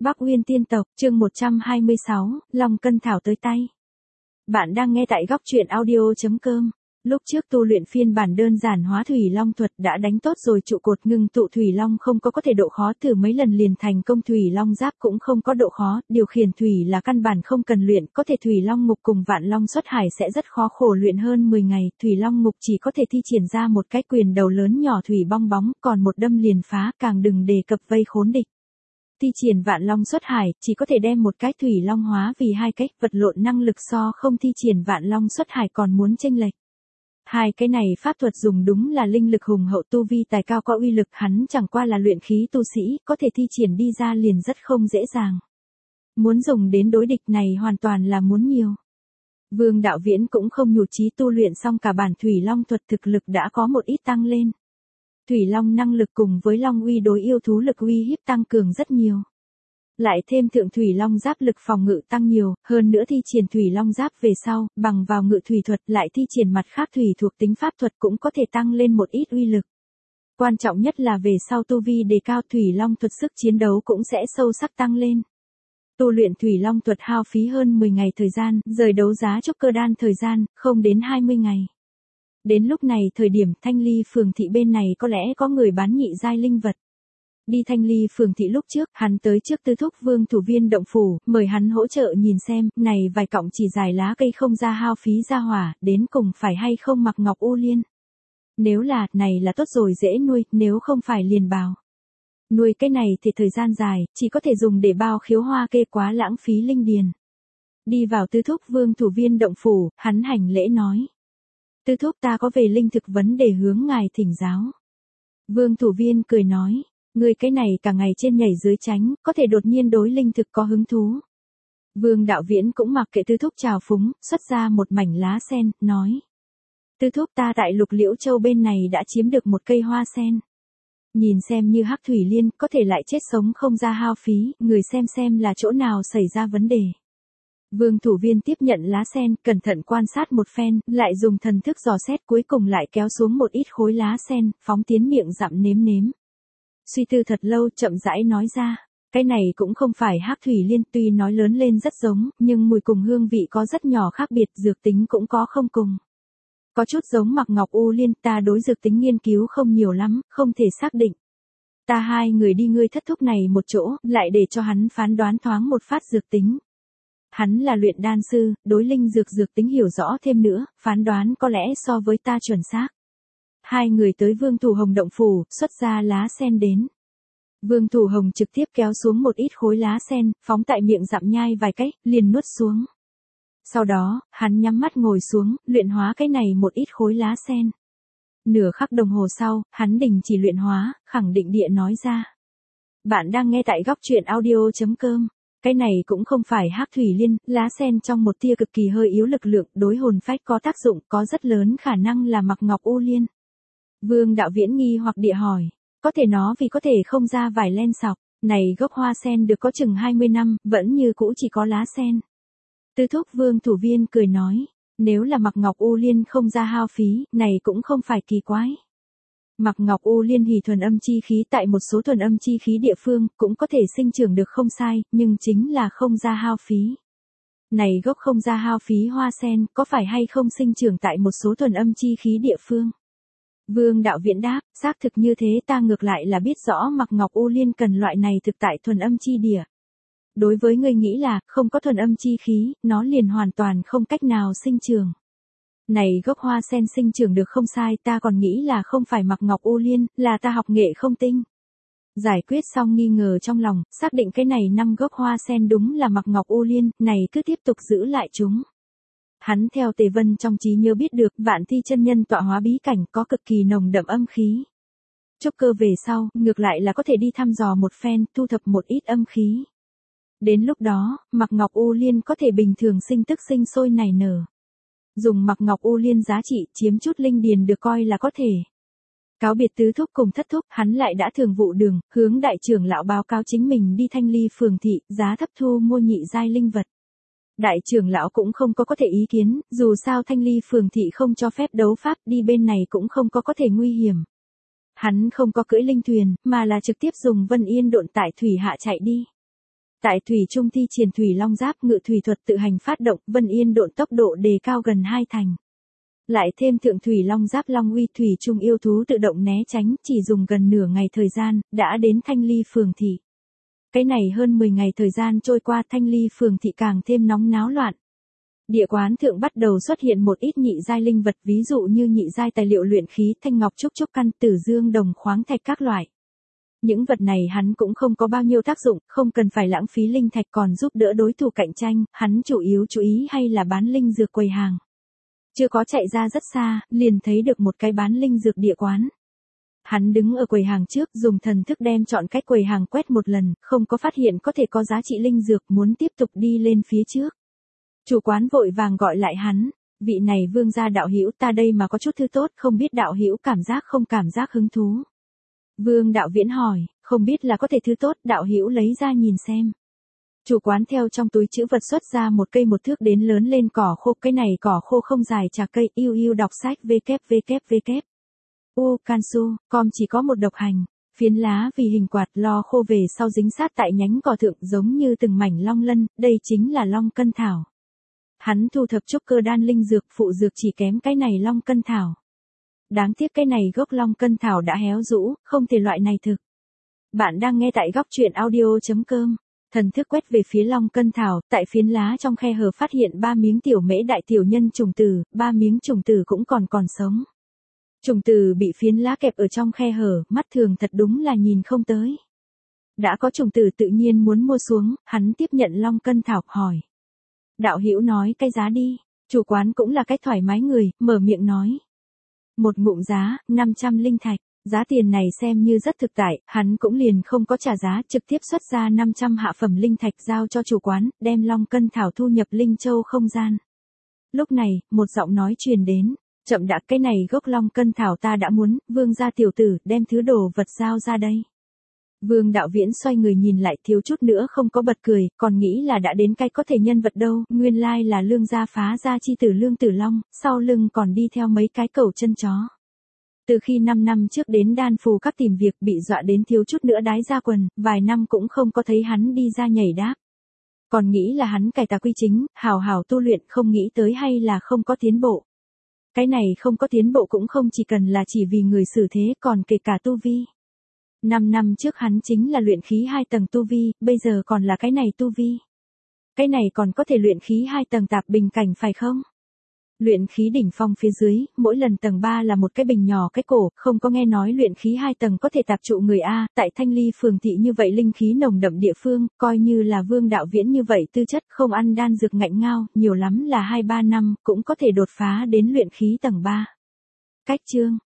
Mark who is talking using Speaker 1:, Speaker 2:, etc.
Speaker 1: Bắc Uyên Tiên Tộc, chương 126, Long Cân Thảo tới tay. Bạn đang nghe tại góc truyện audio.com. Lúc trước tu luyện phiên bản đơn giản hóa Thủy Long thuật đã đánh tốt rồi, trụ cột ngưng tụ Thủy Long không có thể độ khó, thử mấy lần liền thành công. Thủy Long giáp cũng không có độ khó, điều khiển thủy là căn bản không cần luyện, có thể Thủy Long ngục cùng Vạn Long xuất hải sẽ rất khó khổ luyện hơn 10 ngày. Thủy Long ngục chỉ có thể thi triển ra một cái quyền đầu lớn nhỏ thủy bong bóng, còn một đâm liền phá, càng đừng đề cập vây khốn địch. Thi triển Vạn Long xuất hải, chỉ có thể đem một cái Thủy Long hóa vì hai cái, vật lộn năng lực so không thi triển Vạn Long xuất hải còn muốn chênh lệch. Hai cái này pháp thuật dùng đúng là linh lực hùng hậu, tu vi tài cao có uy lực, hắn chẳng qua là luyện khí tu sĩ, có thể thi triển đi ra liền rất không dễ dàng. Muốn dùng đến đối địch này hoàn toàn là muốn nhiều. Vương Đạo Viễn cũng không nhụt chí, tu luyện xong cả bản Thủy Long thuật, thực lực đã có một ít tăng lên. Thủy Long năng lực cùng với Long uy đối yêu thú lực uy hiếp tăng cường rất nhiều. Lại thêm thượng Thủy Long giáp lực phòng ngự tăng nhiều, hơn nữa thi triển Thủy Long giáp về sau, bằng vào ngự thủy thuật lại thi triển mặt khác thủy thuộc tính pháp thuật cũng có thể tăng lên một ít uy lực. Quan trọng nhất là về sau tu vi đề cao, Thủy Long thuật sức chiến đấu cũng sẽ sâu sắc tăng lên. Tu luyện Thủy Long thuật hao phí hơn 10 ngày thời gian, rời đấu giá trúc cơ đan thời gian, không đến 20 ngày. Đến lúc này thời điểm Thanh Ly phường thị bên này có lẽ có người bán nhị giai linh vật. Đi Thanh Ly phường thị lúc trước, hắn tới trước Tư Thúc Vương thủ viên động phủ, mời hắn hỗ trợ nhìn xem, này vài cọng chỉ dài lá cây không ra hao phí ra hỏa, đến cùng phải hay không mặc ngọc u liên. Nếu là, này là tốt rồi, dễ nuôi, nếu không phải liền bào. Nuôi cái này thì thời gian dài, chỉ có thể dùng để bao khiếu hoa kê, quá lãng phí linh điền. Đi vào Tư Thúc Vương thủ viên động phủ, hắn hành lễ nói. Tư Thúc, ta có về linh thực vấn đề hướng ngài thỉnh giáo. Vương thủ viên cười nói. Người cái này cả ngày trên nhảy dưới tránh, có thể đột nhiên đối linh thực có hứng thú. Vương Đạo Viễn cũng mặc kệ Tư Thúc trào phúng, xuất ra một mảnh lá sen, nói. Tư Thúc, ta tại Lục Liễu Châu bên này đã chiếm được một cây hoa sen. Nhìn xem như hắc thủy liên, có thể lại chết sống không ra hao phí, người xem là chỗ nào xảy ra vấn đề. Vương thủ viên tiếp nhận lá sen, cẩn thận quan sát một phen, lại dùng thần thức dò xét, cuối cùng lại kéo xuống một ít khối lá sen, phóng tiến miệng dặm nếm nếm. Suy tư thật lâu, chậm rãi nói ra, cái này cũng không phải hắc thủy liên, tuy nói lớn lên rất giống, nhưng mùi cùng hương vị có rất nhỏ khác biệt, dược tính cũng có không cùng. Có chút giống mặc ngọc u liên, ta đối dược tính nghiên cứu không nhiều lắm, không thể xác định. Ta hai người đi ngươi thất thúc này một chỗ, lại để cho hắn phán đoán thoáng một phát dược tính. Hắn là luyện đan sư, đối linh dược tính hiểu rõ thêm nữa, phán đoán có lẽ so với ta chuẩn xác. Hai người tới Vương Thủ Hồng động phủ, xuất ra lá sen đến. Vương Thủ Hồng trực tiếp kéo xuống một ít khối lá sen, phóng tại miệng dặm nhai vài cái, liền nuốt xuống. Sau đó, hắn nhắm mắt ngồi xuống, luyện hóa cái này một ít khối lá sen. Nửa khắc đồng hồ sau, hắn đình chỉ luyện hóa, khẳng định địa nói ra. Bạn đang nghe tại góc truyện audio.com. Cái này cũng không phải hắc thủy liên, lá sen trong một tia cực kỳ hơi yếu lực lượng, đối hồn phách có tác dụng, có rất lớn khả năng là mặc ngọc u liên. Vương Đạo Viễn nghi hoặc địa hỏi, có thể nó vì có thể không ra vải len sọc, này gốc hoa sen được có chừng 20 năm, vẫn như cũ chỉ có lá sen. Tư Thúc Vương thủ viên cười nói, nếu là mặc ngọc u liên không ra hao phí, này cũng không phải kỳ quái. Mặc ngọc u liên hỉ thuần âm chi khí, tại một số thuần âm chi khí địa phương, cũng có thể sinh trưởng được không sai, nhưng chính là không ra hao phí. Này gốc không ra hao phí hoa sen, có phải hay không sinh trưởng tại một số thuần âm chi khí địa phương? Vương Đạo Viễn đáp, xác thực như thế, ta ngược lại là biết rõ mặc ngọc u liên cần loại này thực tại thuần âm chi địa. Đối với người nghĩ là, không có thuần âm chi khí, nó liền hoàn toàn không cách nào sinh trưởng. Này gốc hoa sen sinh trưởng được không sai, ta còn nghĩ là không phải mặc ngọc u liên, là ta học nghệ không tinh. Giải quyết xong nghi ngờ trong lòng, xác định cái này 5 gốc hoa sen đúng là mặc ngọc u liên, này cứ tiếp tục giữ lại chúng. Hắn theo Tề Vân trong trí nhớ biết được, Vạn Thi chân nhân tọa hóa bí cảnh có cực kỳ nồng đậm âm khí. Trúc cơ về sau, ngược lại là có thể đi thăm dò một phen, thu thập một ít âm khí. Đến lúc đó, mặc ngọc u liên có thể bình thường sinh tức sinh sôi nảy nở. Dùng mặc ngọc u liên giá trị, chiếm chút linh điền được coi là có thể. Cáo biệt Tứ Thúc cùng Thất Thúc, hắn lại đã thường vụ đường, hướng đại trưởng lão báo cáo chính mình đi Thanh Ly phường thị, giá thấp thu mua nhị giai linh vật. Đại trưởng lão cũng không có thể ý kiến, dù sao Thanh Ly phường thị không cho phép đấu pháp, đi bên này cũng không có thể nguy hiểm. Hắn không có cưỡi linh thuyền, mà là trực tiếp dùng Vân Yên độn tại thủy hạ chạy đi. Tại thủy trung thi triển thủy long giáp ngự thủy thuật tự hành phát động, Vân Yên độn tốc độ đề cao gần 2 thành. Lại thêm thượng thủy long giáp long uy thủy trung yêu thú tự động né tránh, chỉ dùng gần nửa ngày thời gian, đã đến Thanh Ly phường thị. Cái này hơn 10 ngày thời gian trôi qua, Thanh Ly phường thị càng thêm nóng náo loạn. Địa quán thượng bắt đầu xuất hiện một ít nhị giai linh vật, ví dụ như nhị giai tài liệu luyện khí, thanh ngọc trúc trúc căn, tử dương đồng khoáng thạch các loại. Những vật này hắn cũng không có bao nhiêu tác dụng, không cần phải lãng phí linh thạch, còn giúp đỡ đối thủ cạnh tranh, hắn chủ yếu chú ý hay là bán linh dược quầy hàng. Chưa có chạy ra rất xa, liền thấy được một cái bán linh dược địa quán. Hắn đứng ở quầy hàng trước, dùng thần thức đem chọn cách quầy hàng quét một lần, không có phát hiện có thể có giá trị linh dược, muốn tiếp tục đi lên phía trước. Chủ quán vội vàng gọi lại hắn, vị này Vương gia đạo hữu, ta đây mà có chút thứ tốt, không biết đạo hữu cảm giác không cảm giác hứng thú. Vương Đạo Viễn hỏi, không biết là có thể thứ tốt, đạo hữu lấy ra nhìn xem. Chủ quán theo trong túi trữ vật xuất ra một cây 1 thước đến lớn lên cỏ khô, cái này cỏ khô không dài chà cây, yêu đọc sách www. Cansu, com chỉ có một độc hành, phiến lá vì hình quạt, lo khô về sau dính sát tại nhánh cỏ thượng giống như từng mảnh long lân, đây chính là long cân thảo. Hắn thu thập trúc cơ đan linh dược, phụ dược chỉ kém cái này long cân thảo. Đáng tiếc cái này gốc long cân thảo đã héo rũ, không thể loại này thực. Bạn đang nghe tại góc truyện audio.com. Thần thức quét về phía long cân thảo, tại phiến lá trong khe hở phát hiện 3 miếng tiểu mễ đại tiểu nhân trùng tử, 3 miếng trùng tử cũng còn sống. Trùng tử bị phiến lá kẹp ở trong khe hở, mắt thường thật đúng là nhìn không tới. Đã có trùng tử tự nhiên muốn mua xuống, hắn tiếp nhận long cân thảo, hỏi. Đạo hữu nói cái giá đi, chủ quán cũng là cái thoải mái người, mở miệng nói. Một ngụm giá, 500 linh thạch, giá tiền này xem như rất thực tại, hắn cũng liền không có trả giá, trực tiếp xuất ra 500 hạ phẩm linh thạch giao cho chủ quán, đem long cân thảo thu nhập linh châu không gian. Lúc này, một giọng nói truyền đến, chậm đã, cái này gốc long cân thảo ta đã muốn, Vương gia tiểu tử, đem thứ đồ vật giao ra đây. Vương Đạo Viễn xoay người nhìn lại, thiếu chút nữa không có bật cười, còn nghĩ là đã đến cái có thể nhân vật đâu, nguyên lai là Lương gia phá gia chi tử Lương Tử Long, sau lưng còn đi theo mấy cái cẩu chân chó. Từ khi 5 năm trước đến Đan Phù Các tìm việc, bị dọa đến thiếu chút nữa đái ra quần, vài năm cũng không có thấy hắn đi ra nhảy đáp. Còn nghĩ là hắn cải tà quy chính, hào hào tu luyện, không nghĩ tới hay là không có tiến bộ. Cái này không có tiến bộ cũng không chỉ cần là chỉ vì người xử thế, còn kể cả tu vi. 5 năm trước hắn chính là luyện khí 2 tầng tu vi, bây giờ còn là cái này tu vi. Cái này còn có thể luyện khí 2 tầng tạp bình cảnh phải không? Luyện khí đỉnh phong phía dưới, mỗi lần tầng 3 là một cái bình nhỏ cái cổ, không có nghe nói luyện khí 2 tầng có thể tạp trụ người A, tại Thanh Ly phường thị như vậy linh khí nồng đậm địa phương, coi như là Vương Đạo Viễn như vậy tư chất không ăn đan dược ngạnh ngao, nhiều lắm là 2-3 năm, cũng có thể đột phá đến luyện khí tầng 3. Cách chương